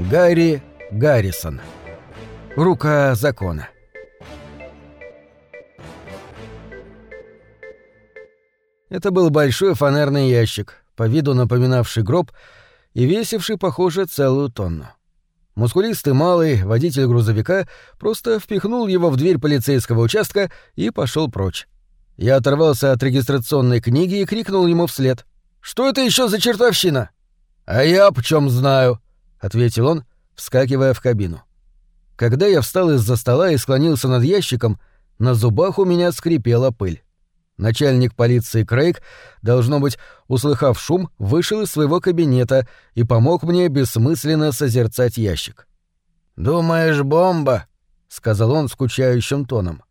Гарри Гаррисон. Рука закона. Это был большой фанерный ящик, по виду напоминавший гроб и весивший, похоже, целую тонну. Мускулистый малый водитель грузовика просто впихнул его в дверь полицейского участка и пошел прочь. Я оторвался от регистрационной книги и крикнул ему вслед: «Что это еще за чертовщина?» «А я почем знаю», — ответил он, вскакивая в кабину. Когда я встал из-за стола и склонился над ящиком, на зубах у меня скрипела пыль. Начальник полиции Крейг, должно быть, услыхав шум, вышел из своего кабинета и помог мне бессмысленно созерцать ящик. «Думаешь, бомба?» — сказал он скучающим тоном.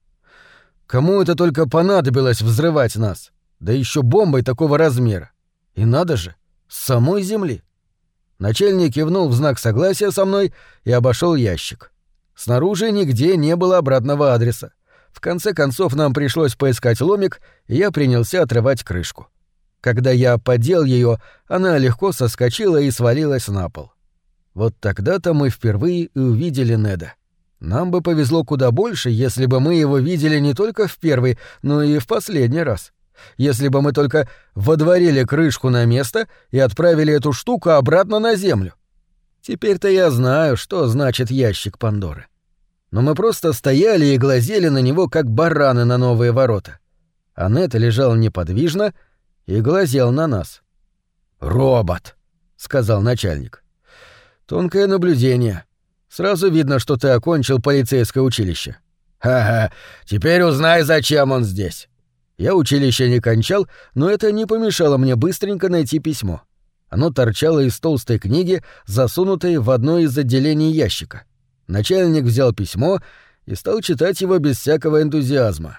«Кому это только понадобилось взрывать нас? Да еще бомбой такого размера. И надо же, с самой земли». Начальник кивнул в знак согласия со мной и обошел ящик. Снаружи нигде не было обратного адреса. В конце концов нам пришлось поискать ломик, и я принялся отрывать крышку. Когда я поддел ее, она легко соскочила и свалилась на пол. Вот тогда-то мы впервые и увидели Неда. Нам бы повезло куда больше, если бы мы его видели не только в первый, но и в последний раз. Если бы мы только водворили крышку на место и отправили эту штуку обратно на землю. Теперь-то я знаю, что значит ящик Пандоры. Но мы просто стояли и глазели на него, как бараны на новые ворота. А Нед лежал неподвижно и глазел на нас. «Робот», — сказал начальник. «Тонкое наблюдение. Сразу видно, что ты окончил полицейское училище». «Ха-ха, теперь узнай, зачем он здесь». Я училище не кончал, но это не помешало мне быстренько найти письмо. Оно торчало из толстой книги, засунутой в одно из отделений ящика. Начальник взял письмо и стал читать его без всякого энтузиазма.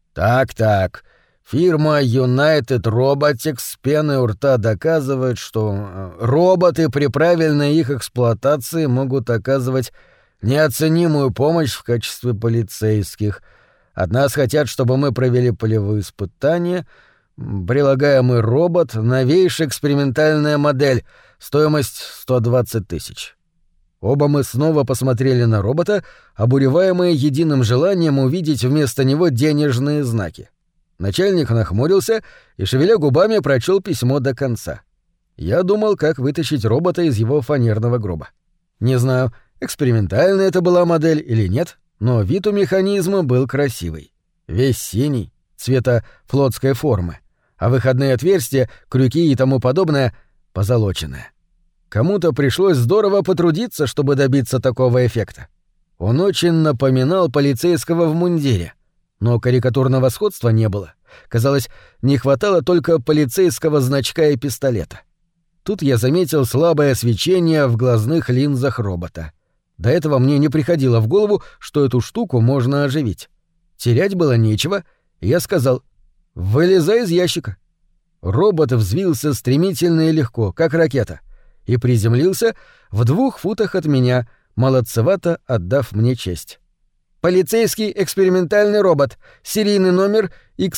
«Так, фирма United Robotics с пеной у рта доказывает, что роботы при правильной их эксплуатации могут оказывать неоценимую помощь в качестве полицейских. От нас хотят, чтобы мы провели полевые испытания. Прилагаемый робот — новейшая экспериментальная модель, стоимость 120 тысяч». Оба мы снова посмотрели на робота, обуреваемые единым желанием увидеть вместо него денежные знаки. Начальник нахмурился и, шевеля губами, прочел письмо до конца. Я думал, как вытащить робота из его фанерного гроба. Не знаю, экспериментальная это была модель или нет, но вид у механизма был красивый. Весь синий, цвета флотской формы, а выходные отверстия, крюки и тому подобное — позолоченные. Кому-то пришлось здорово потрудиться, чтобы добиться такого эффекта. Он очень напоминал полицейского в мундире, но карикатурного сходства не было. Казалось, не хватало только полицейского значка и пистолета. Тут я заметил слабое свечение в глазных линзах робота. До этого мне не приходило в голову, что эту штуку можно оживить. Терять было нечего, и я сказал: «Вылезай из ящика». Робот взвился стремительно и легко, как ракета, и приземлился в 2 футах от меня, молодцевато отдав мне честь. «Полицейский экспериментальный робот, серийный номер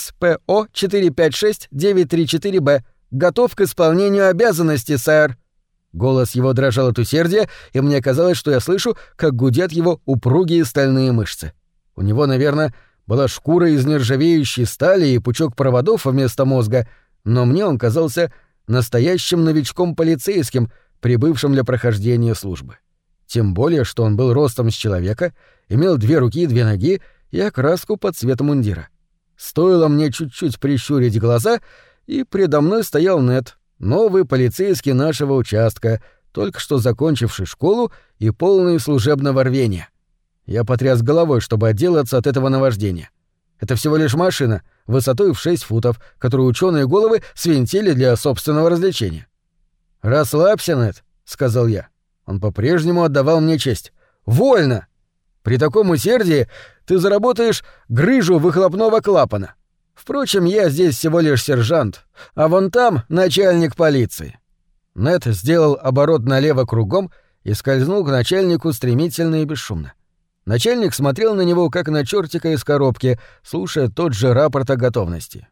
XPO-456-934-B, готов к исполнению обязанностей, сэр». Голос его дрожал от усердия, и мне казалось, что я слышу, как гудят его упругие стальные мышцы. У него, наверное, была шкура из нержавеющей стали и пучок проводов вместо мозга, но мне он казался настоящим новичком-полицейским, прибывшим для прохождения службы. Тем более, что он был ростом с человека, имел 2 руки и 2 ноги и окраску под цвет мундира. Стоило мне чуть-чуть прищурить глаза, и предо мной стоял Нед, новый полицейский нашего участка, только что закончивший школу и полный служебного рвения. Я потряс головой, чтобы отделаться от этого наваждения. Это всего лишь машина, высотой в 6 футов, которую ученые головы свинтили для собственного развлечения. «Расслабься, Нед», — сказал я. Он по-прежнему отдавал мне честь. «Вольно! При таком усердии ты заработаешь грыжу выхлопного клапана. Впрочем, я здесь всего лишь сержант, а вон там начальник полиции». Нед сделал оборот налево кругом и скользнул к начальнику стремительно и бесшумно. Начальник смотрел на него, как на чертика из коробки, слушая тот же рапорт о готовности.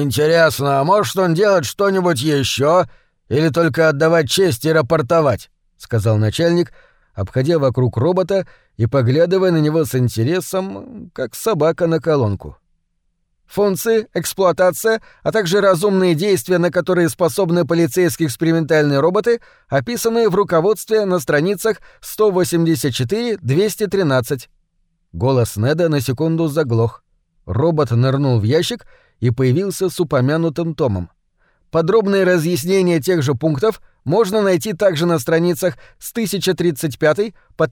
«Интересно, а может он делать что-нибудь еще, или только отдавать честь и рапортовать?» — сказал начальник, обходя вокруг робота и поглядывая на него с интересом, как собака на колонку. Функции, эксплуатация, а также разумные действия, на которые способны полицейские экспериментальные роботы, описаны в руководстве на страницах 184-213. Голос Неда на секунду заглох. Робот нырнул в ящик и появился с упомянутым томом. Подробные разъяснения тех же пунктов можно найти также на страницах с 1035 по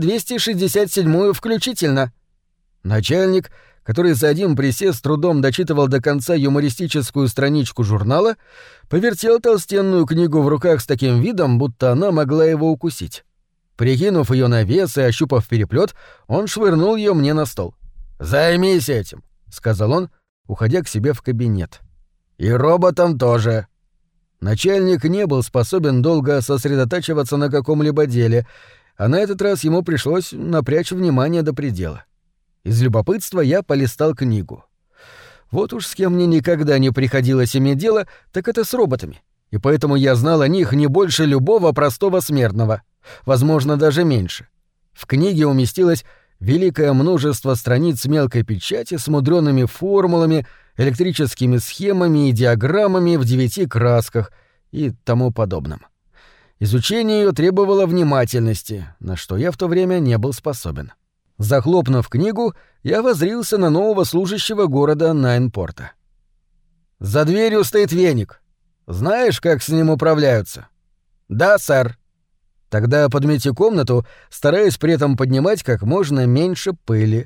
1267 включительно. Начальник, который за один присест с трудом дочитывал до конца юмористическую страничку журнала, повертел толстенную книгу в руках с таким видом, будто она могла его укусить. Прикинув ее на вес и ощупав переплет, он швырнул ее мне на стол. «Займись этим», — сказал он, уходя к себе в кабинет. «И роботом тоже». Начальник не был способен долго сосредотачиваться на каком-либо деле, а на этот раз ему пришлось напрячь внимание до предела. Из любопытства я полистал книгу. Вот уж с кем мне никогда не приходилось иметь дело, так это с роботами, и поэтому я знал о них не больше любого простого смертного, возможно, даже меньше. В книге уместилось великое множество страниц мелкой печати с мудрёными формулами, электрическими схемами и диаграммами в 9 красках и тому подобном. Изучение её требовало внимательности, на что я в то время не был способен. Захлопнув книгу, я воззрился на нового служащего города Найнпорта. «За дверью стоит веник. Знаешь, как с ним управляются?» «Да, сэр». «Тогда подмети комнату, стараясь при этом поднимать как можно меньше пыли».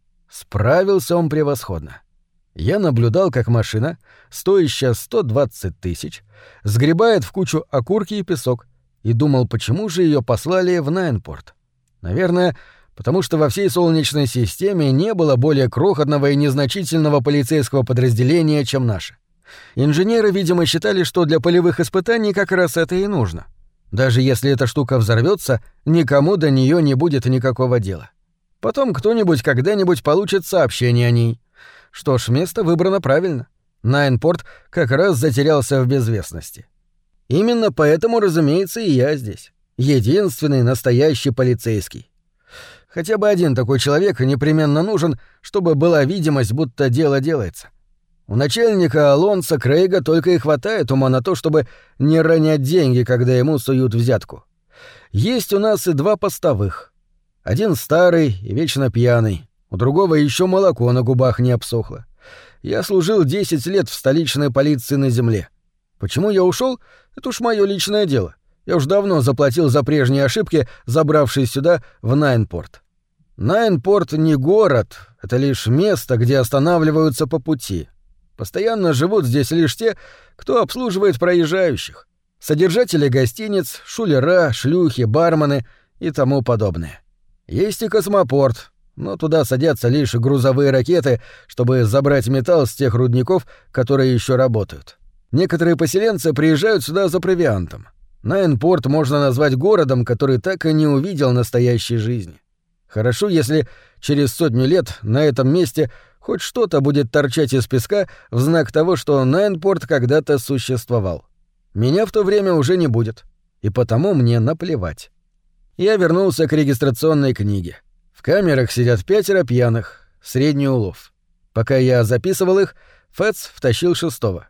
Справился он превосходно. Я наблюдал, как машина, стоящая 120 тысяч, сгребает в кучу окурки и песок, и думал, почему же ее послали в Найнпорт. Наверное, потому что во всей Солнечной системе не было более крохотного и незначительного полицейского подразделения, чем наше. Инженеры, видимо, считали, что для полевых испытаний как раз это и нужно. Даже если эта штука взорвётся, никому до неё не будет никакого дела. Потом кто-нибудь когда-нибудь получит сообщение о ней. Что ж, место выбрано правильно. Найнпорт как раз затерялся в безвестности. Именно поэтому, разумеется, и я здесь. Единственный настоящий полицейский. Хотя бы один такой человек непременно нужен, чтобы была видимость, будто дело делается. У начальника Алонса Крейга только и хватает ума на то, чтобы не ронять деньги, когда ему суют взятку. Есть у нас и 2 постовых. Один старый и вечно пьяный, у другого еще молоко на губах не обсохло. Я служил 10 лет в столичной полиции на земле. Почему я ушел? Это уж мое личное дело. Я уж давно заплатил за прежние ошибки, забравшись сюда, в Найнпорт. Найнпорт не город, это лишь место, где останавливаются по пути. Постоянно живут здесь лишь те, кто обслуживает проезжающих. Содержатели гостиниц, шулера, шлюхи, бармены и тому подобное. Есть и космопорт, но туда садятся лишь грузовые ракеты, чтобы забрать металл с тех рудников, которые еще работают. Некоторые поселенцы приезжают сюда за провиантом. Найнпорт можно назвать городом, который так и не увидел настоящей жизни. Хорошо, если через 100 лет на этом месте хоть что-то будет торчать из песка в знак того, что Найнпорт когда-то существовал. Меня в то время уже не будет, и потому мне наплевать. Я вернулся к регистрационной книге. В камерах сидят 5 пьяных, средний улов. Пока я записывал их, Фэтс втащил 6-го.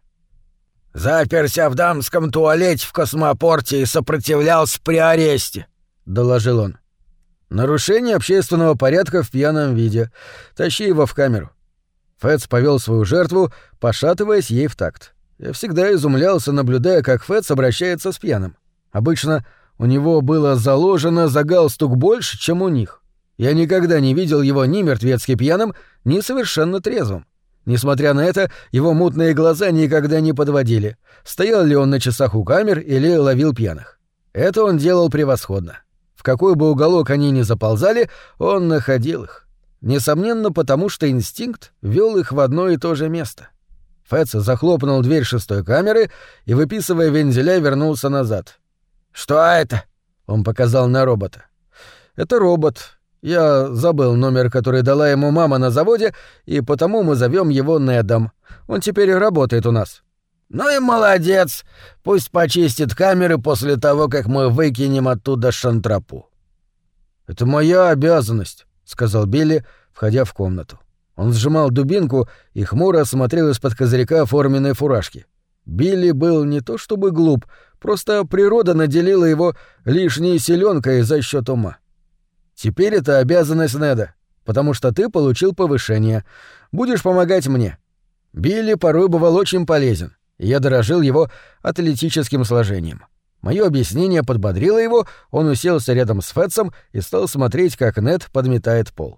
«Заперся в дамском туалете в космопорте и сопротивлялся при аресте», — доложил он. «Нарушение общественного порядка в пьяном виде. Тащи его в камеру». Фэтс повел свою жертву, пошатываясь ей в такт. Я всегда изумлялся, наблюдая, как Фэтс обращается с пьяным. Обычно у него было заложено за галстук больше, чем у них. Я никогда не видел его ни мертвецки пьяным, ни совершенно трезвым. Несмотря на это, его мутные глаза никогда не подводили, стоял ли он на часах у камер или ловил пьяных. Это он делал превосходно. В какой бы уголок они ни заползали, он находил их. Несомненно, потому что инстинкт вёл их в одно и то же место. Фэтс захлопнул дверь 6-й камеры и, выписывая вензеля, вернулся назад. «Что это?» — он показал на робота. «Это робот. Я забыл номер, который дала ему мама на заводе, и потому мы зовем его Недом. Он теперь работает у нас». «Ну и молодец. Пусть почистит камеры после того, как мы выкинем оттуда шантрапу». «Это моя обязанность», — сказал Билли, входя в комнату. Он сжимал дубинку и хмуро смотрел из-под козырька форменной фуражки. Билли был не то чтобы глуп, просто природа наделила его лишней силёнкой за счёт ума. «Теперь это обязанность Неда, потому что ты получил повышение. Будешь помогать мне». Билли порой бывал очень полезен, и я дорожил его атлетическим сложением. Моё объяснение подбодрило его, он уселся рядом с Фэтсом и стал смотреть, как Нед подметает пол.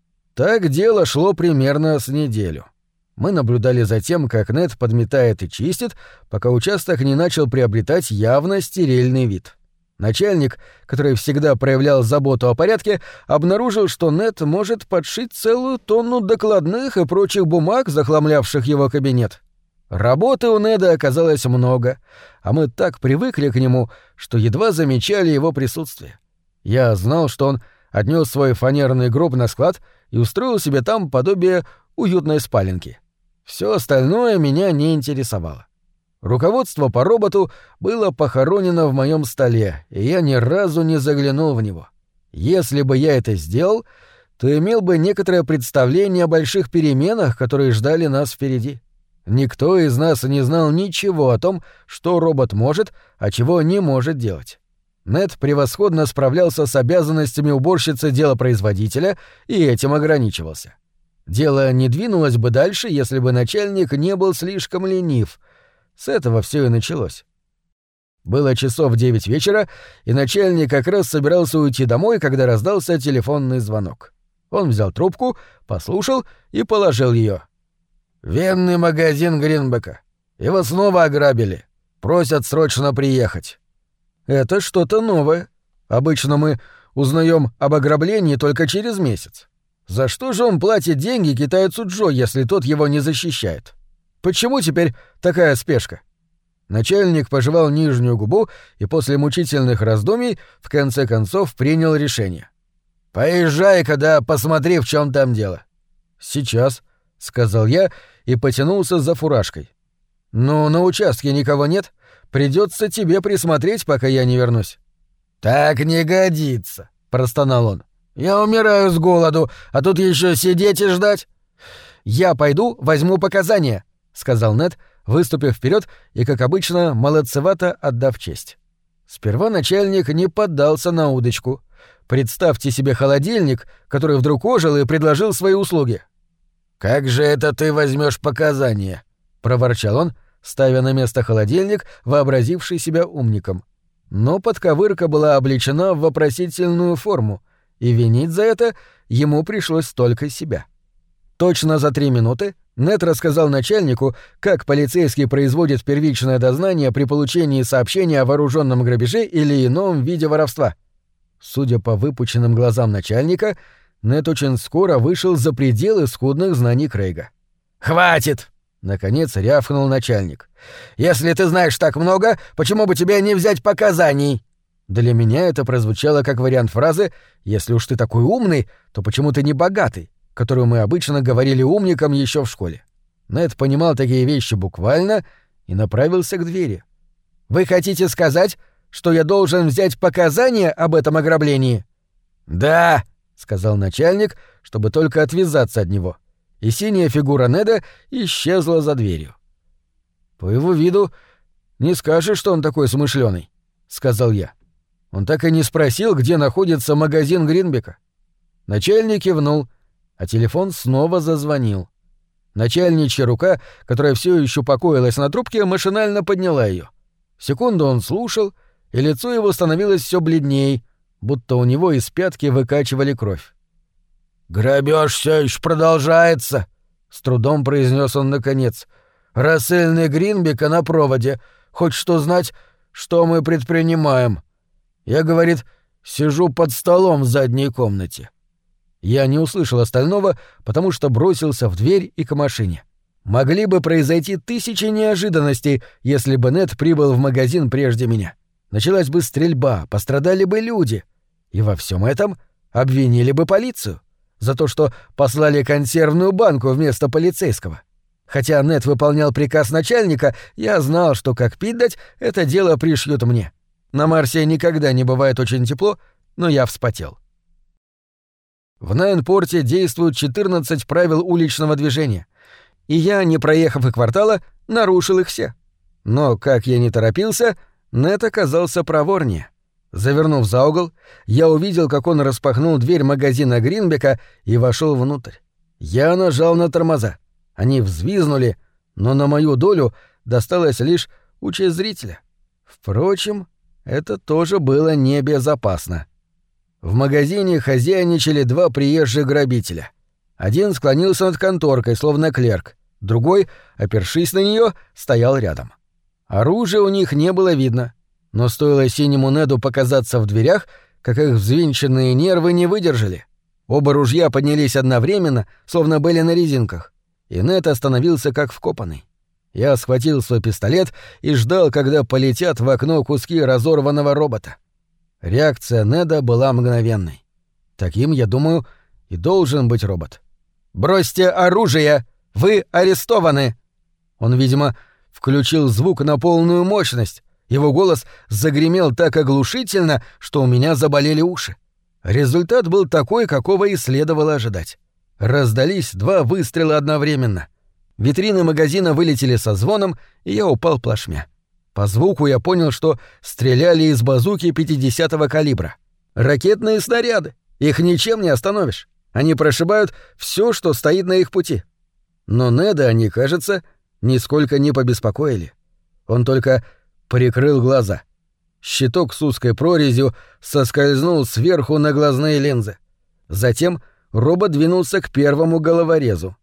Так дело шло примерно с неделю. Мы наблюдали за тем, как Нед подметает и чистит, пока участок не начал приобретать явно стерильный вид. Начальник, который всегда проявлял заботу о порядке, обнаружил, что Нед может подшить целую тонну докладных и прочих бумаг, захламлявших его кабинет. Работы у Неда оказалось много, а мы так привыкли к нему, что едва замечали его присутствие. Я знал, что он отнёс свой фанерный гроб на склад и устроил себе там подобие уютной спаленки. Всё остальное меня не интересовало. Руководство по роботу было похоронено в моём столе, и я ни разу не заглянул в него. Если бы я это сделал, то имел бы некоторое представление о больших переменах, которые ждали нас впереди. Никто из нас не знал ничего о том, что робот может, а чего не может делать. Нед превосходно справлялся с обязанностями уборщицы делопроизводителя и этим ограничивался. Дело не двинулось бы дальше, если бы начальник не был слишком ленив. С этого всё и началось. Было часов 9 вечера, и начальник как раз собирался уйти домой, когда раздался телефонный звонок. Он взял трубку, послушал и положил её. «Венный магазин Гринбека. Его снова ограбили. Просят срочно приехать». «Это что-то новое. Обычно мы узнаём об ограблении только через месяц. За что же он платит деньги китайцу Джо, если тот его не защищает? Почему теперь такая спешка?» Начальник пожевал нижнюю губу и после мучительных раздумий в конце концов принял решение. «Поезжай-ка да посмотри, в чём там дело». «Сейчас», — сказал я и потянулся за фуражкой. «Но на участке никого нет. Придётся тебе присмотреть, пока я не вернусь». «Так не годится», — простонал он. «Я умираю с голоду, а тут ещё сидеть и ждать». «Я пойду, возьму показания», — сказал Нед, выступив вперёд и, как обычно, молодцевато отдав честь. Сперва начальник не поддался на удочку. Представьте себе холодильник, который вдруг ожил и предложил свои услуги. «Как же это ты возьмёшь показания?» — проворчал он, ставя на место холодильник, вообразивший себя умником. Но подковырка была облечена в вопросительную форму, и винить за это ему пришлось только себя. Точно за 3 минуты Нед рассказал начальнику, как полицейский производит первичное дознание при получении сообщения о вооруженном грабеже или ином виде воровства. Судя по выпученным глазам начальника, Нед очень скоро вышел за пределы скудных знаний Крейга. «Хватит!» — наконец рявкнул начальник. «Если ты знаешь так много, почему бы тебе не взять показаний?» Для меня это прозвучало как вариант фразы «Если уж ты такой умный, то почему ты не богатый?», которую мы обычно говорили умникам еще в школе. Нед понимал такие вещи буквально и направился к двери. «Вы хотите сказать, что я должен взять показания об этом ограблении?» «Да», — сказал начальник, чтобы только отвязаться от него, и синяя фигура Неда исчезла за дверью. «По его виду не скажешь, что он такой смышлёный», — сказал я. Он так и не спросил, где находится магазин Гринбека. Начальник кивнул, а телефон снова зазвонил. Начальничья рука, которая все еще покоилась на трубке, машинально подняла ее. Секунду он слушал, и лицо его становилось все бледней, будто у него из пятки выкачивали кровь. «Грабеж все еще продолжается», — с трудом произнес он наконец. «Рассыльный Гринбека на проводе. Хочет что знать, что мы предпринимаем. Я, говорит, сижу под столом в задней комнате». Я не услышал остального, потому что бросился в дверь и к машине. Могли бы произойти 1000 неожиданностей, если бы Нед прибыл в магазин прежде меня. Началась бы стрельба, пострадали бы люди. И во всем этом обвинили бы полицию за то, что послали консервную банку вместо полицейского. Хотя Нед выполнял приказ начальника, я знал, что как пить дать, это дело пришьют мне. На Марсе никогда не бывает очень тепло, но я вспотел. В Найнпорте действуют 14 правил уличного движения, и я, не проехав и квартала, нарушил их все. Но, как я не торопился, Нед оказался проворнее. Завернув за угол, я увидел, как он распахнул дверь магазина Гринбека и вошел внутрь. Я нажал на тормоза. Они взвизнули, но на мою долю досталась лишь участь зрителя. Впрочем, это тоже было небезопасно. В магазине хозяйничали два приезжих грабителя. Один склонился над конторкой, словно клерк, другой, опершись на нее, стоял рядом. Оружия у них не было видно, но стоило синему Неду показаться в дверях, как их взвинченные нервы не выдержали. Оба ружья поднялись одновременно, словно были на резинках, и Нед остановился как вкопанный. Я схватил свой пистолет и ждал, когда полетят в окно куски разорванного робота. Реакция Неда была мгновенной. Таким, я думаю, и должен быть робот. «Бросьте оружие! Вы арестованы!» Он, видимо, включил звук на полную мощность. Его голос загремел так оглушительно, что у меня заболели уши. Результат был такой, какого и следовало ожидать. Раздались два выстрела одновременно. Витрины магазина вылетели со звоном, и я упал плашмя. По звуку я понял, что стреляли из базуки 50-го калибра. Ракетные снаряды. Их ничем не остановишь. Они прошибают все, что стоит на их пути. Но Неда они, кажется, нисколько не побеспокоили. Он только прикрыл глаза. Щиток с узкой прорезью соскользнул сверху на глазные линзы. Затем робот двинулся к первому головорезу.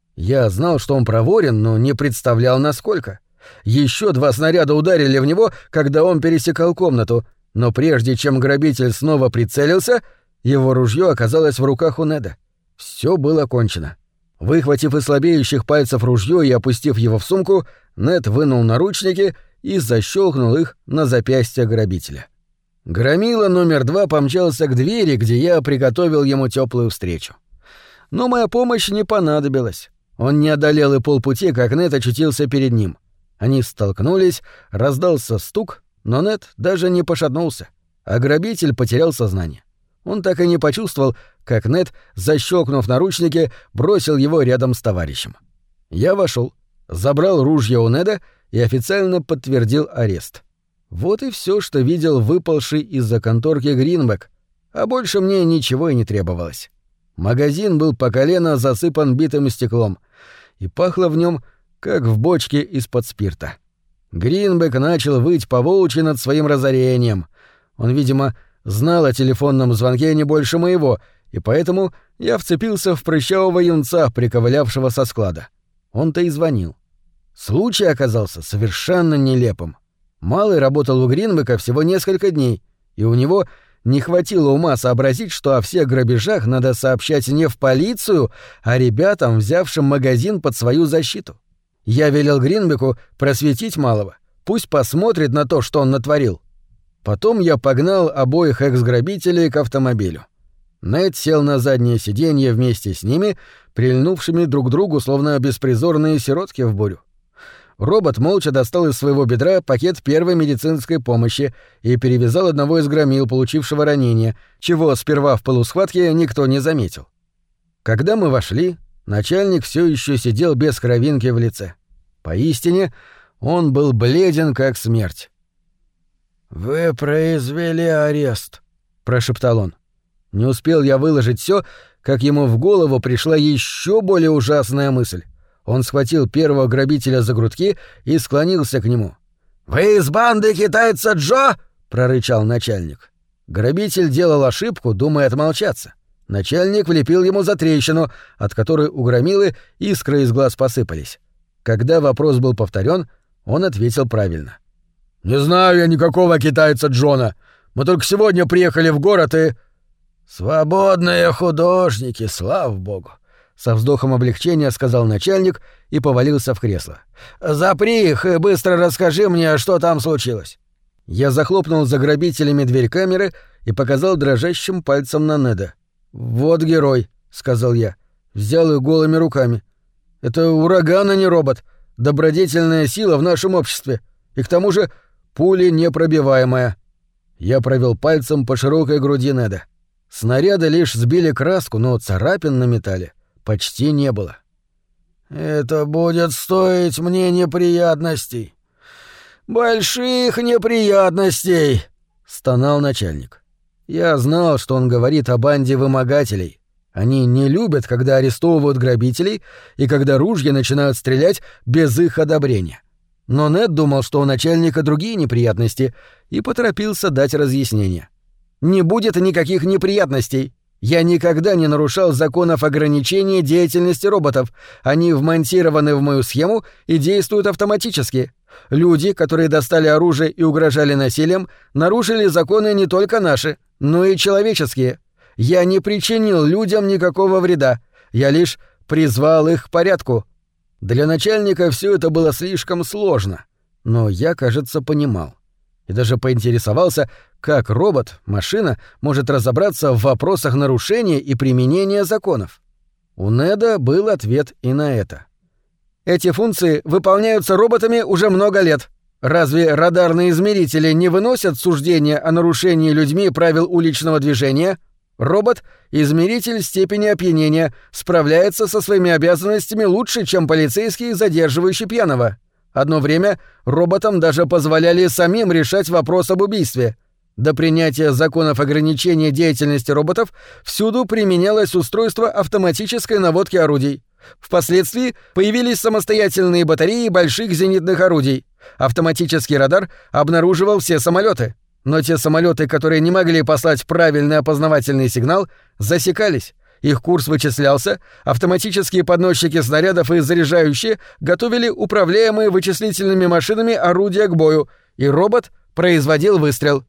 Я знал, что он проворен, но не представлял, насколько. Еще два снаряда ударили в него, когда он пересекал комнату, но прежде чем грабитель снова прицелился, его ружье оказалось в руках у Неда. Все было кончено. Выхватив из слабеющих пальцев ружье и опустив его в сумку, Нед вынул наручники и защелкнул их на запястье грабителя. Громила номер 2 помчался к двери, где я приготовил ему теплую встречу. Но моя помощь не понадобилась. Он не одолел и полпути, как Нед очутился перед ним. Они столкнулись, раздался стук, но Нед даже не пошатнулся, а грабитель потерял сознание. Он так и не почувствовал, как Нед, защелкнув наручники, бросил его рядом с товарищем. Я вошел, забрал ружье у Неда и официально подтвердил арест. Вот и все, что видел выпалший из-за конторки Гринбек, а больше мне ничего и не требовалось. Магазин был по колено засыпан битым стеклом, и пахло в нем, как в бочке из-под спирта. Гринбек начал выть по-волчьи над своим разорением. Он, видимо, знал о телефонном звонке не больше моего, и поэтому я вцепился в прыщавого юнца, приковылявшего со склада. Он-то и звонил. Случай оказался совершенно нелепым. Малый работал у Гринбека всего несколько дней, и у него не хватило ума сообразить, что о всех грабежах надо сообщать не в полицию, а ребятам, взявшим магазин под свою защиту. Я велел Гринбеку просветить малого, пусть посмотрит на то, что он натворил. Потом я погнал обоих экс-грабителей к автомобилю. Нед сел на заднее сиденье вместе с ними, прильнувшими друг к другу, словно беспризорные сиротки в бурю. Робот молча достал из своего бедра пакет первой медицинской помощи и перевязал одного из громил, получившего ранение, чего сперва в полусхватке никто не заметил. Когда мы вошли, начальник все еще сидел без кровинки в лице. Поистине, он был бледен, как смерть. «Вы произвели арест», — прошептал он. Не успел я выложить все, как ему в голову пришла еще более ужасная мысль. Он схватил первого грабителя за грудки и склонился к нему. «Вы из банды китайца Джо?» — прорычал начальник. Грабитель делал ошибку, думая отмолчаться. Начальник влепил ему затрещину, от которой у громилы искры из глаз посыпались. Когда вопрос был повторен, он ответил правильно. «Не знаю я никакого китайца Джона. Мы только сегодня приехали в город и...» «Свободные художники, слава богу!» — со вздохом облегчения сказал начальник и повалился в кресло. «Запри их и быстро расскажи мне, что там случилось». Я захлопнул за грабителями дверь камеры и показал дрожащим пальцем на Неда. «Вот герой», — сказал я. Взял их голыми руками. Это ураган, а не робот. Добродетельная сила в нашем обществе. И к тому же пули непробиваемая». Я провел пальцем по широкой груди Неда. Снаряды лишь сбили краску, но царапин на металле почти не было. «Это будет стоить мне неприятностей. Больших неприятностей», — стонал начальник. Я знал, что он говорит о банде вымогателей. Они не любят, когда арестовывают грабителей и когда ружья начинают стрелять без их одобрения. Но Нед думал, что у начальника другие неприятности, и поторопился дать разъяснение. «Не будет никаких неприятностей. Я никогда не нарушал законов ограничения деятельности роботов. Они вмонтированы в мою схему и действуют автоматически. Люди, которые достали оружие и угрожали насилием, нарушили законы не только наши, но и человеческие. Я не причинил людям никакого вреда. Я лишь призвал их к порядку». Для начальника все это было слишком сложно, но я, кажется, понимал. И даже поинтересовался, как робот, машина, может разобраться в вопросах нарушения и применения законов. У Неда был ответ и на это. «Эти функции выполняются роботами уже много лет. Разве радарные измерители не выносят суждения о нарушении людьми правил уличного движения? Робот — измеритель степени опьянения, справляется со своими обязанностями лучше, чем полицейский, задерживающий пьяного. Одно время роботам даже позволяли самим решать вопрос об убийстве. До принятия законов ограничения деятельности роботов всюду применялось устройство автоматической наводки орудий. Впоследствии появились самостоятельные батареи больших зенитных орудий. Автоматический радар обнаруживал все самолеты. Но те самолеты, которые не могли послать правильный опознавательный сигнал, засекались. Их курс вычислялся, автоматические подносчики снарядов и заряжающие готовили управляемые вычислительными машинами орудия к бою, и робот производил выстрел.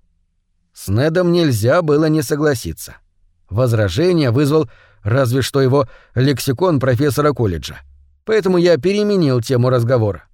С Недом нельзя было не согласиться. Возражение вызвал разве что его лексикон профессора колледжа. Поэтому я переменил тему разговора.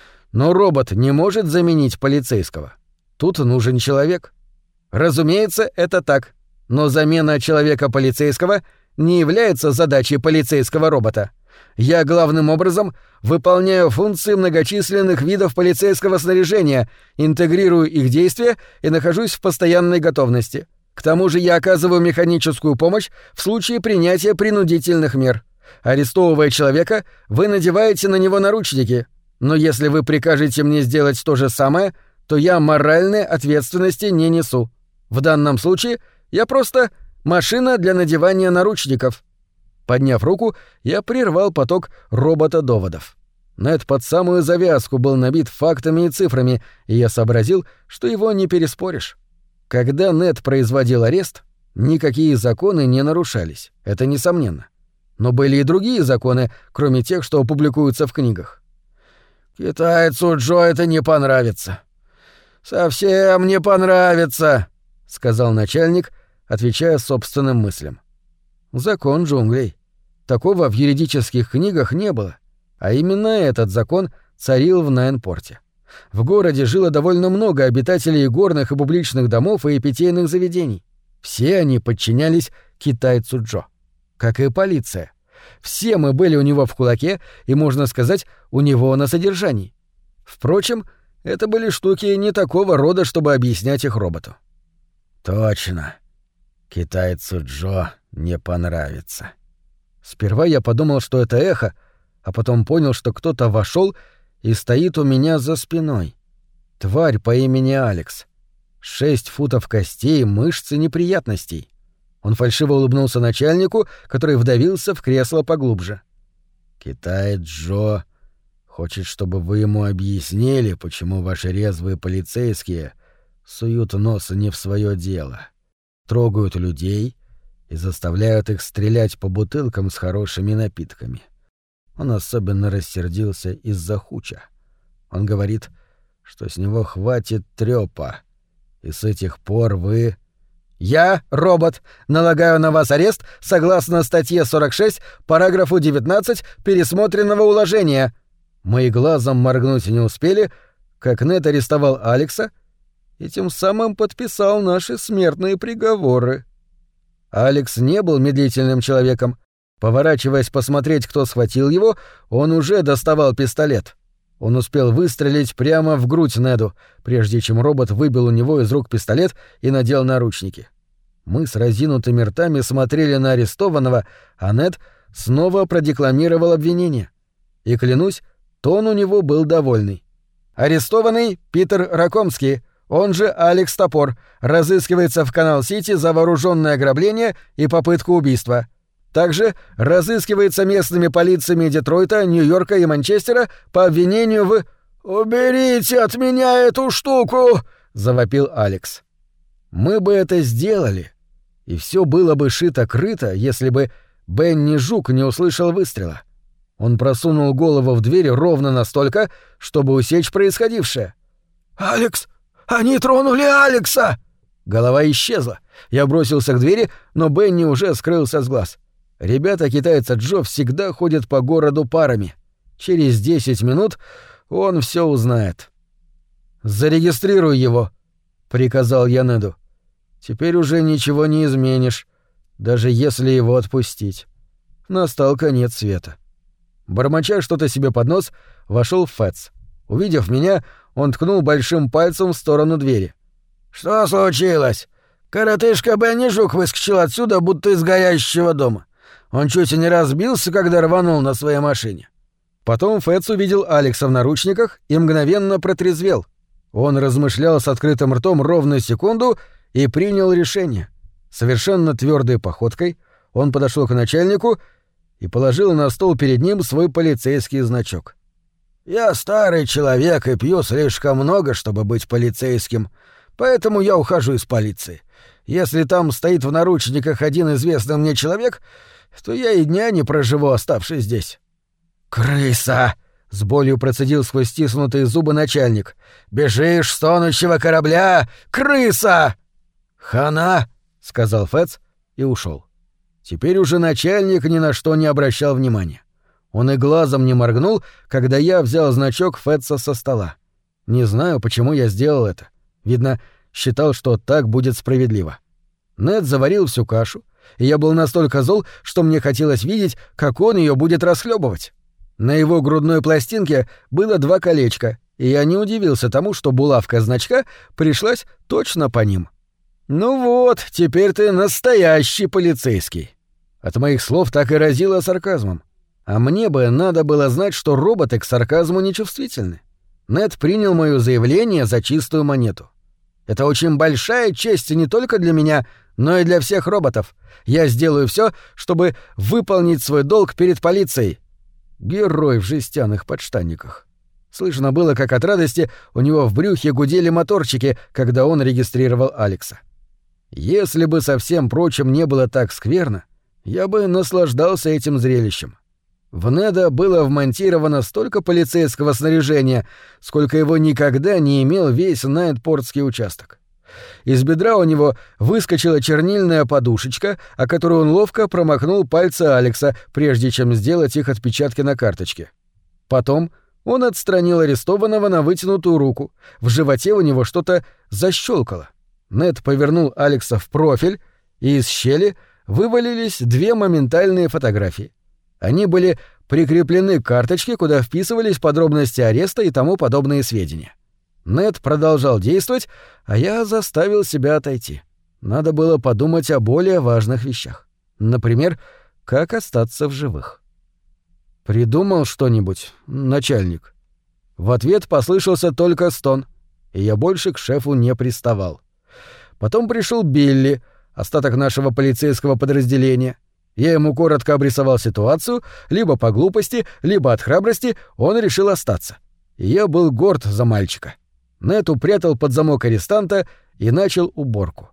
Но робот не может заменить полицейского. Тут нужен человек. Разумеется, это так. Но замена человека-полицейского не является задачей полицейского робота. Я главным образом выполняю функции многочисленных видов полицейского снаряжения, интегрирую их действия и нахожусь в постоянной готовности. К тому же я оказываю механическую помощь в случае принятия принудительных мер. Арестовывая человека, вы надеваете на него наручники. Но если вы прикажете мне сделать то же самое, то я моральной ответственности не несу. В данном случае я просто машина для надевания наручников». Подняв руку, я прервал поток робота-доводов. Нед под самую завязку был набит фактами и цифрами, и я сообразил, что его не переспоришь. Когда Нед производил арест, никакие законы не нарушались, это несомненно. Но были и другие законы, кроме тех, что публикуются в книгах. «Китайцу Джо это не понравится. Совсем не понравится», — сказал начальник, отвечая собственным мыслям. Закон джунглей. Такого в юридических книгах не было, а именно этот закон царил в Найнпорте. В городе жило довольно много обитателей горных и публичных домов и питейных заведений. Все они подчинялись китайцу Джо. Как и полиция. Все мы были у него в кулаке и, можно сказать, у него на содержании. Впрочем, это были штуки не такого рода, чтобы объяснять их роботу. «Точно. Китайцу Джо не понравится». Сперва я подумал, что это эхо, а потом понял, что кто-то вошел и стоит у меня за спиной. Тварь по имени Алекс. 6 футов костей, мышц и неприятностей. Он фальшиво улыбнулся начальнику, который вдавился в кресло поглубже. «Китаец Джо хочет, чтобы вы ему объяснили, почему ваши резвые полицейские суют нос не в свое дело, трогают людей и заставляют их стрелять по бутылкам с хорошими напитками. Он особенно рассердился из-за Хуча. Он говорит, что с него хватит трёпа, и с этих пор вы...» «Я, робот, налагаю на вас арест согласно статье 46, параграфу 19 пересмотренного уложения». Мы и глазом моргнуть не успели, как Нед арестовал Алекса и тем самым подписал наши смертные приговоры. Алекс не был медлительным человеком. Поворачиваясь посмотреть, кто схватил его, он уже доставал пистолет. Он успел выстрелить прямо в грудь Неду, прежде чем робот выбил у него из рук пистолет и надел наручники. Мы с разинутыми ртами смотрели на арестованного, а Нед снова продекламировал обвинение. И, клянусь, тон у него был довольный. «Арестованный Питер Ракомский, он же Алекс Топор, разыскивается в Канал-Сити за вооруженное ограбление и попытку убийства. Также разыскивается местными полициями Детройта, Нью-Йорка и Манчестера по обвинению в...» «Уберите от меня эту штуку!» — завопил Алекс. Мы бы это сделали, и все было бы шито-крыто, если бы Бенни Жук не услышал выстрела. Он просунул голову в дверь ровно настолько, чтобы усечь происходившее. «Алекс! Они тронули Алекса!» Голова исчезла. Я бросился к двери, но Бенни уже скрылся с глаз. Ребята китайца Джо всегда ходят по городу парами. Через 10 минут он все узнает. «Зарегистрируй его», — приказал я Неду. «Теперь уже ничего не изменишь, даже если его отпустить». Настал конец света. Бормоча что-то себе под нос, вошел Фэтс. Увидев меня, он ткнул большим пальцем в сторону двери. «Что случилось? Коротышка Бенни Жук выскочил отсюда, будто из горящего дома. Он чуть и не разбился, когда рванул на своей машине». Потом Фэтс увидел Алекса в наручниках и мгновенно протрезвел. Он размышлял с открытым ртом ровно секунду и принял решение. Совершенно твердой походкой он подошел к начальнику и положил на стол перед ним свой полицейский значок. «Я старый человек и пью слишком много, чтобы быть полицейским, поэтому я ухожу из полиции. Если там стоит в наручниках один известный мне человек, то я и дня не проживу, оставшись здесь». «Крыса!» — с болью процедил сквозь стиснутые зубы начальник. «Бежишь с тонущего корабля! Крыса!» «Хана!» — сказал Фэтс и ушел. Теперь уже начальник ни на что не обращал внимания. Он и глазом не моргнул, когда я взял значок Фэтса со стола. Не знаю, почему я сделал это. Видно, считал, что так будет справедливо. Нед заварил всю кашу, и я был настолько зол, что мне хотелось видеть, как он ее будет расхлебывать. На его грудной пластинке было 2 колечка, и я не удивился тому, что булавка значка пришлась точно по ним. «Ну вот, теперь ты настоящий полицейский». От моих слов так и разило сарказмом. А мне бы надо было знать, что роботы к сарказму нечувствительны. Нед принял моё заявление за чистую монету. Это очень большая честь не только для меня, но и для всех роботов. Я сделаю всё, чтобы выполнить свой долг перед полицией. Герой в жестяных подштанниках. Слышно было, как от радости у него в брюхе гудели моторчики, когда он регистрировал Алекса. Если бы со всем прочим не было так скверно, я бы наслаждался этим зрелищем. В Неда было вмонтировано столько полицейского снаряжения, сколько его никогда не имел весь Найтпортский участок. Из бедра у него выскочила чернильная подушечка, о которую он ловко промахнул пальцы Алекса, прежде чем сделать их отпечатки на карточке. Потом он отстранил арестованного на вытянутую руку. В животе у него что-то защелкало. Нед повернул Алекса в профиль, и из щели вывалились 2 моментальные фотографии. Они были прикреплены к карточке, куда вписывались подробности ареста и тому подобные сведения. Нед продолжал действовать, а я заставил себя отойти. Надо было подумать о более важных вещах. Например, как остаться в живых. «Придумал что-нибудь, начальник?» В ответ послышался только стон, и я больше к шефу не приставал. Потом пришел Билли, остаток нашего полицейского подразделения. Я ему коротко обрисовал ситуацию, либо по глупости, либо от храбрости он решил остаться. И я был горд за мальчика. Нед упрятал под замок арестанта и начал уборку.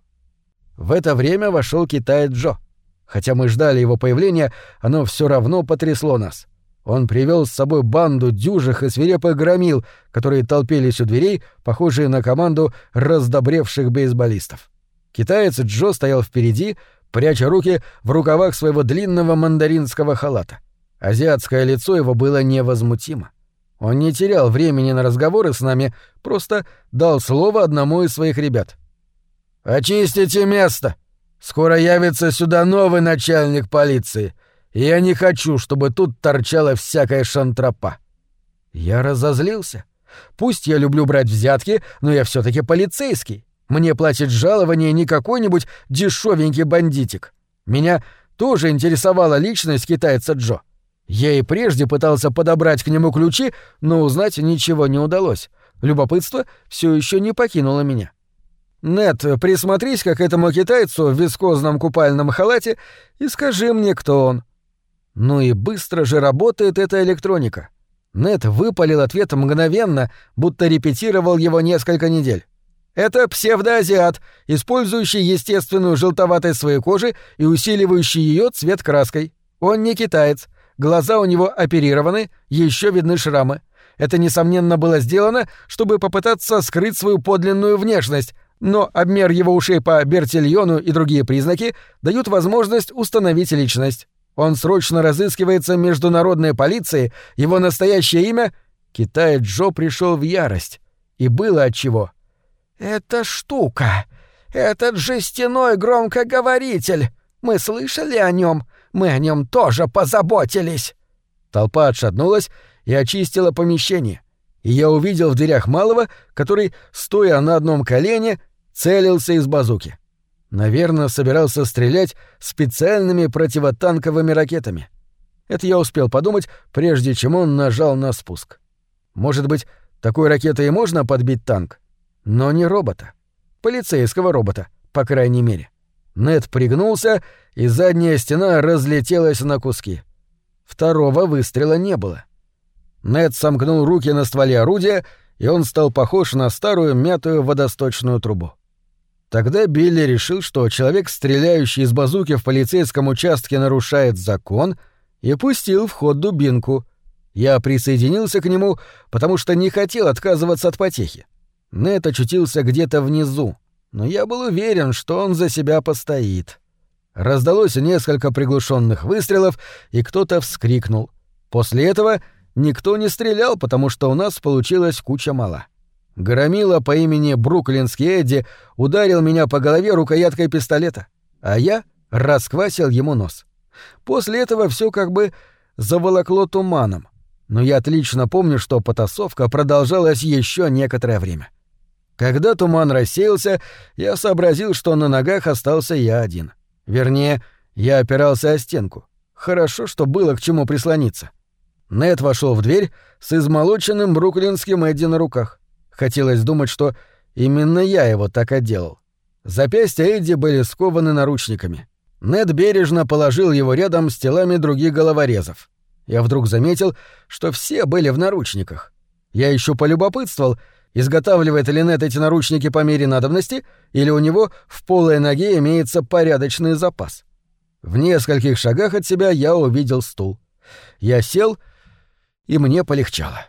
В это время вошел китаец Джо. Хотя мы ждали его появления, оно все равно потрясло нас. Он привел с собой банду дюжих и свирепых громил, которые толпились у дверей, похожие на команду раздобревших бейсболистов. Китаец Джо стоял впереди, пряча руки в рукавах своего длинного мандаринского халата. Азиатское лицо его было невозмутимо. Он не терял времени на разговоры с нами, просто дал слово одному из своих ребят. «Очистите место! Скоро явится сюда новый начальник полиции, Я не хочу, чтобы тут торчала всякая шантропа». Я разозлился. Пусть я люблю брать взятки, но я все-таки полицейский. Мне платит жалование не какой-нибудь дешевенький бандитик. Меня тоже интересовала личность китайца Джо. Я и прежде пытался подобрать к нему ключи, но узнать ничего не удалось. Любопытство все еще не покинуло меня. «Нед, присмотрись-ка к этому китайцу в вискозном купальном халате и скажи мне, кто он». Ну и быстро же работает эта электроника. Нед выпалил ответ мгновенно, будто репетировал его несколько недель. «Это псевдоазиат, использующий естественную желтоватость своей кожи и усиливающий ее цвет краской. Он не китаец. Глаза у него оперированы, еще видны шрамы. Это, несомненно, было сделано, чтобы попытаться скрыть свою подлинную внешность, но обмер его ушей по Бертильону и другие признаки дают возможность установить личность. Он срочно разыскивается международной полицией, его настоящее имя...» Китаец Джо пришел в ярость. И было отчего. «Эта штука, этот жестяной громкоговоритель, мы слышали о нем, мы о нем тоже позаботились». Толпа отшатнулась и очистила помещение, и я увидел в дверях малого, который, стоя на одном колене, целился из базуки. Наверное, собирался стрелять специальными противотанковыми ракетами. Это я успел подумать, прежде чем он нажал на спуск. Может быть, такой ракетой и можно подбить танк? Но не робота. Полицейского робота, по крайней мере. Нед пригнулся, и задняя стена разлетелась на куски. Второго выстрела не было. Нед сомкнул руки на стволе орудия, и он стал похож на старую мятую водосточную трубу. Тогда Билли решил, что человек, стреляющий из базуки в полицейском участке, нарушает закон, и пустил в ход дубинку. Я присоединился к нему, потому что не хотел отказываться от потехи. Нед очутился где-то внизу, но я был уверен, что он за себя постоит. Раздалось несколько приглушенных выстрелов, и кто-то вскрикнул. После этого никто не стрелял, потому что у нас получилась куча мала. Громила по имени Бруклинский Эдди ударил меня по голове рукояткой пистолета, а я расквасил ему нос. После этого все как бы заволокло туманом, но я отлично помню, что потасовка продолжалась еще некоторое время. Когда туман рассеялся, я сообразил, что на ногах остался я один. Вернее, я опирался о стенку. Хорошо, что было к чему прислониться. Нед вошел в дверь с измолоченным бруклинским Эдди на руках. Хотелось думать, что именно я его так отделал. Запястья Эдди были скованы наручниками. Нед бережно положил его рядом с телами других головорезов. Я вдруг заметил, что все были в наручниках. Я еще полюбопытствовал, изготавливает ли Нед эти наручники по мере надобности, или у него в полой ноге имеется порядочный запас. В нескольких шагах от себя я увидел стул. Я сел, и мне полегчало.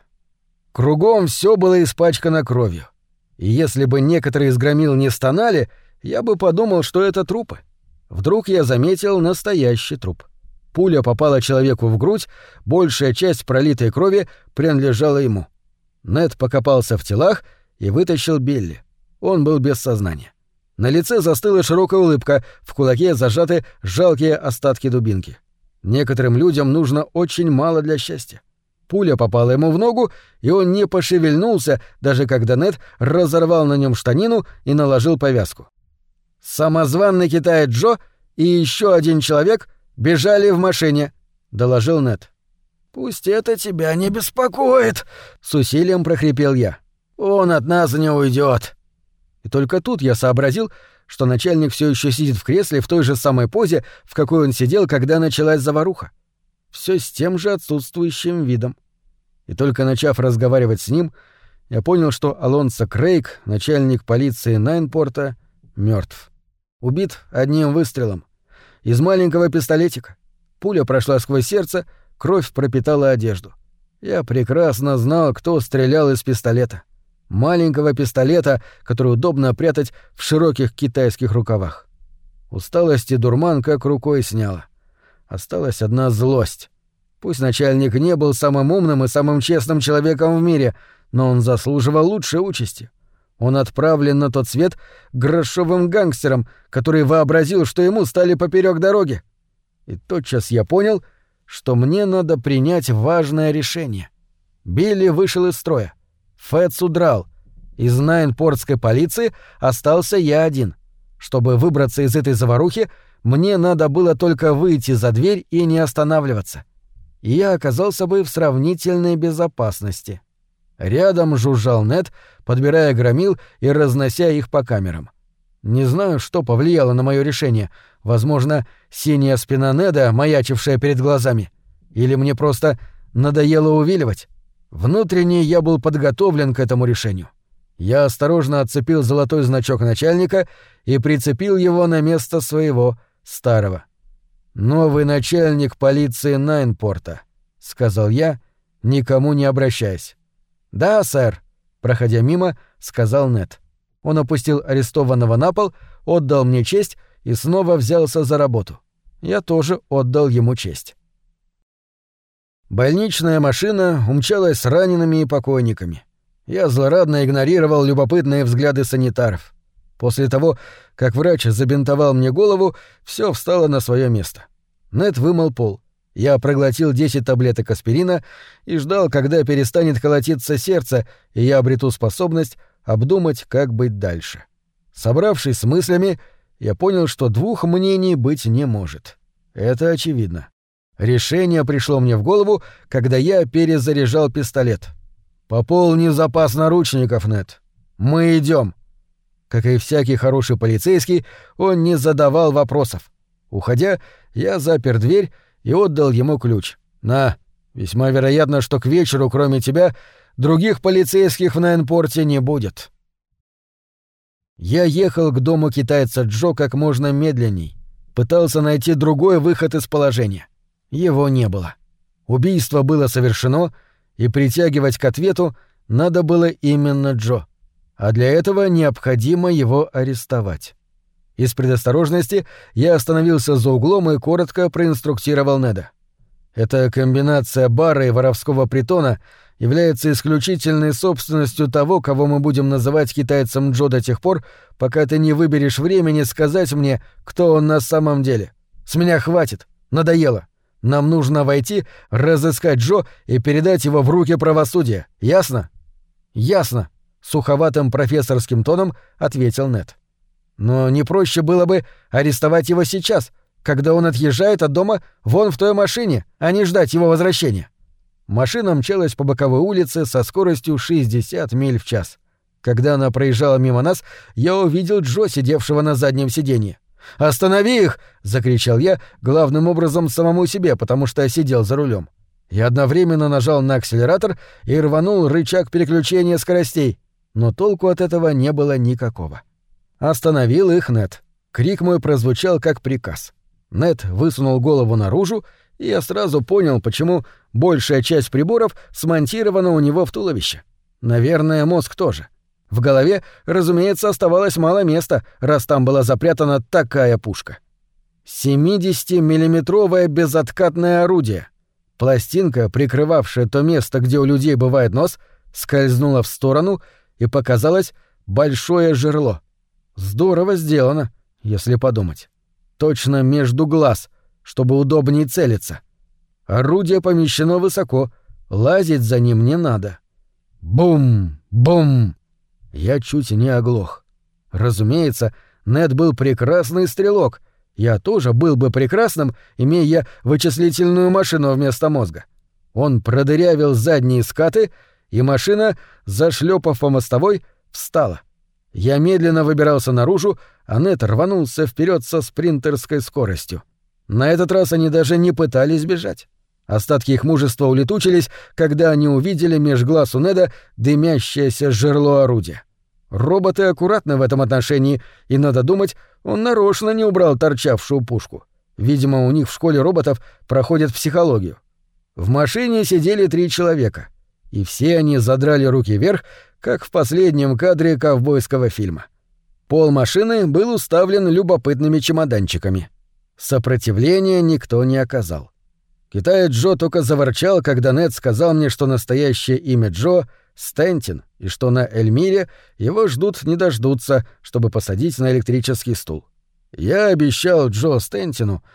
Кругом все было испачкано кровью. И если бы некоторые из громил не стонали, я бы подумал, что это трупы. Вдруг я заметил настоящий труп. Пуля попала человеку в грудь, большая часть пролитой крови принадлежала ему. Нед покопался в телах и вытащил Билли. Он был без сознания. На лице застыла широкая улыбка, в кулаке зажаты жалкие остатки дубинки. Некоторым людям нужно очень мало для счастья. Пуля попала ему в ногу, и он не пошевельнулся, даже когда Нед разорвал на нем штанину и наложил повязку. «Самозванный китаец Джо и еще один человек бежали в машине», — доложил Нед. «Пусть это тебя не беспокоит», — с усилием прохрипел я. «Он от нас не уйдет». И только тут я сообразил, что начальник все еще сидит в кресле в той же самой позе, в какой он сидел, когда началась заваруха. Все с тем же отсутствующим видом. И только начав разговаривать с ним, я понял, что Алонсо Крейг, начальник полиции Найнпорта, мертв. Убит одним выстрелом. Из маленького пистолетика. Пуля прошла сквозь сердце, кровь пропитала одежду. Я прекрасно знал, кто стрелял из пистолета. Маленького пистолета, который удобно прятать в широких китайских рукавах. Усталость и дурман как рукой сняло. Осталась одна злость. Пусть начальник не был самым умным и самым честным человеком в мире, но он заслуживал лучшей участи. Он отправлен на тот свет грошовым гангстером, который вообразил, что ему стали поперек дороги. И тотчас я понял, что мне надо принять важное решение. Билли вышел из строя. Фэтс удрал. Из найнпортской полиции остался я один. Чтобы выбраться из этой заварухи, мне надо было только выйти за дверь и не останавливаться. И я оказался бы в сравнительной безопасности. Рядом жужжал Нед, подбирая громил и разнося их по камерам. Не знаю, что повлияло на мое решение. Возможно, синяя спина Неда, маячившая перед глазами. Или мне просто надоело увиливать. Внутренне я был подготовлен к этому решению. Я осторожно отцепил золотой значок начальника и прицепил его на место своего старого. «Новый начальник полиции Найнпорта», — сказал я, никому не обращаясь. «Да, сэр», — проходя мимо, сказал Нед. Он опустил арестованного на пол, отдал мне честь и снова взялся за работу. Я тоже отдал ему честь. Больничная машина умчалась с ранеными и покойниками. Я злорадно игнорировал любопытные взгляды санитаров. После того, как врач забинтовал мне голову, все встало на свое место. Нед вымыл пол. Я проглотил 10 таблеток аспирина и ждал, когда перестанет колотиться сердце, и я обрету способность обдумать, как быть дальше. Собравшись с мыслями, я понял, что двух мнений быть не может. Это очевидно. Решение пришло мне в голову, когда я перезаряжал пистолет. «Пополни запас наручников, Нед. Мы идем». Как и всякий хороший полицейский, он не задавал вопросов. Уходя, я запер дверь и отдал ему ключ. «На, весьма вероятно, что к вечеру, кроме тебя, других полицейских в Найнпорте не будет». Я ехал к дому китайца Джо как можно медленней. Пытался найти другой выход из положения. Его не было. Убийство было совершено, и притягивать к ответу надо было именно Джо. А для этого необходимо его арестовать. Из предосторожности я остановился за углом и коротко проинструктировал Неда. Эта комбинация бара и воровского притона является исключительной собственностью того, кого мы будем называть китайцем Джо до тех пор, пока ты не выберешь времени сказать мне, кто он на самом деле. С меня хватит. Надоело. Нам нужно войти, разыскать Джо и передать его в руки правосудия. Ясно? Ясно. Суховатым профессорским тоном ответил Нед. Но не проще было бы арестовать его сейчас, когда он отъезжает от дома вон в той машине, а не ждать его возвращения. Машина мчалась по боковой улице со скоростью 60 миль в час. Когда она проезжала мимо нас, я увидел Джо, сидевшего на заднем сиденье. «Останови их!» — закричал я, главным образом самому себе, потому что сидел за рулем. Я одновременно нажал на акселератор и рванул рычаг переключения скоростей, но толку от этого не было никакого. Остановил их Нед. Крик мой прозвучал как приказ. Нед высунул голову наружу, и я сразу понял, почему большая часть приборов смонтирована у него в туловище. Наверное, мозг тоже. В голове, разумеется, оставалось мало места, раз там была запрятана такая пушка. 70-миллиметровое безоткатное орудие. Пластинка, прикрывавшая то место, где у людей бывает нос, скользнула в сторону, и показалось большое жерло. Здорово сделано, если подумать. Точно между глаз, чтобы удобнее целиться. Орудие помещено высоко, лазить за ним не надо. Бум! Бум! Я чуть не оглох. Разумеется, Нед был прекрасный стрелок. Я тоже был бы прекрасным, имея вычислительную машину вместо мозга. Он продырявил задние скаты, и машина, зашлепав по мостовой, встала. Я медленно выбирался наружу, а Нед рванулся вперед со спринтерской скоростью. На этот раз они даже не пытались бежать. Остатки их мужества улетучились, когда они увидели меж глаз у Неда дымящееся жерло орудия. Роботы аккуратны в этом отношении, и, надо думать, он нарочно не убрал торчавшую пушку. Видимо, у них в школе роботов проходят психологию. В машине сидели 3 человека, и все они задрали руки вверх, как в последнем кадре ковбойского фильма. Пол машины был уставлен любопытными чемоданчиками. Сопротивления никто не оказал. Китаец Джо только заворчал, когда Нед сказал мне, что настоящее имя Джо — Стентин, и что на Эльмире его ждут не дождутся, чтобы посадить на электрический стул. Я обещал Джо Стентину,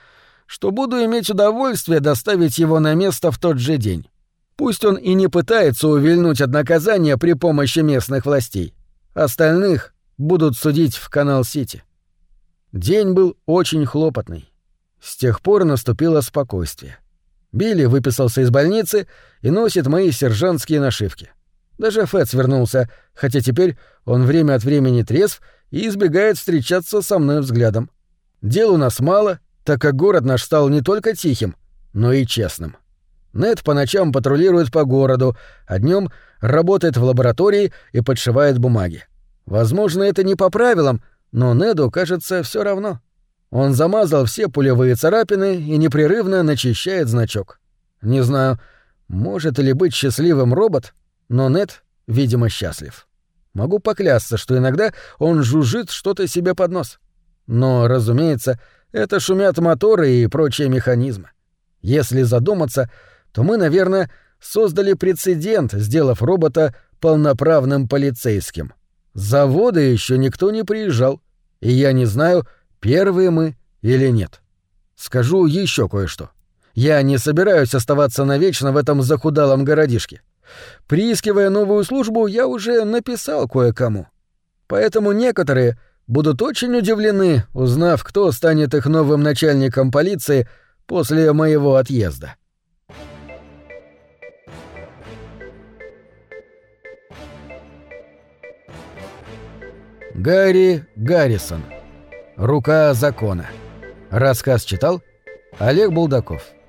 что буду иметь удовольствие доставить его на место в тот же день. Пусть он и не пытается увильнуть от наказания при помощи местных властей. Остальных будут судить в Канал-Сити. День был очень хлопотный. С тех пор наступило спокойствие. Билли выписался из больницы и носит мои сержантские нашивки. Даже Фэтс вернулся, хотя теперь он время от времени трезв и избегает встречаться со мной взглядом. Дел у нас мало, так как город наш стал не только тихим, но и честным. Нед по ночам патрулирует по городу, а днем работает в лаборатории и подшивает бумаги. Возможно, это не по правилам, но Неду, кажется, все равно. Он замазал все пулевые царапины и непрерывно начищает значок. Не знаю, может ли быть счастливым робот, но Нед, видимо, счастлив. Могу поклясться, что иногда он жужжит что-то себе под нос. Но, разумеется, это шумят моторы и прочие механизмы. Если задуматься, то мы, наверное, создали прецедент, сделав робота полноправным полицейским. С завода еще никто не приезжал, и я не знаю, первые мы или нет. Скажу еще кое-что. Я не собираюсь оставаться навечно в этом захудалом городишке. Приискивая новую службу, я уже написал кое-кому. Поэтому некоторые будут очень удивлены, узнав, кто станет их новым начальником полиции после моего отъезда. Гарри Гаррисон. Рука закона. Рассказ читал Олег Булдаков.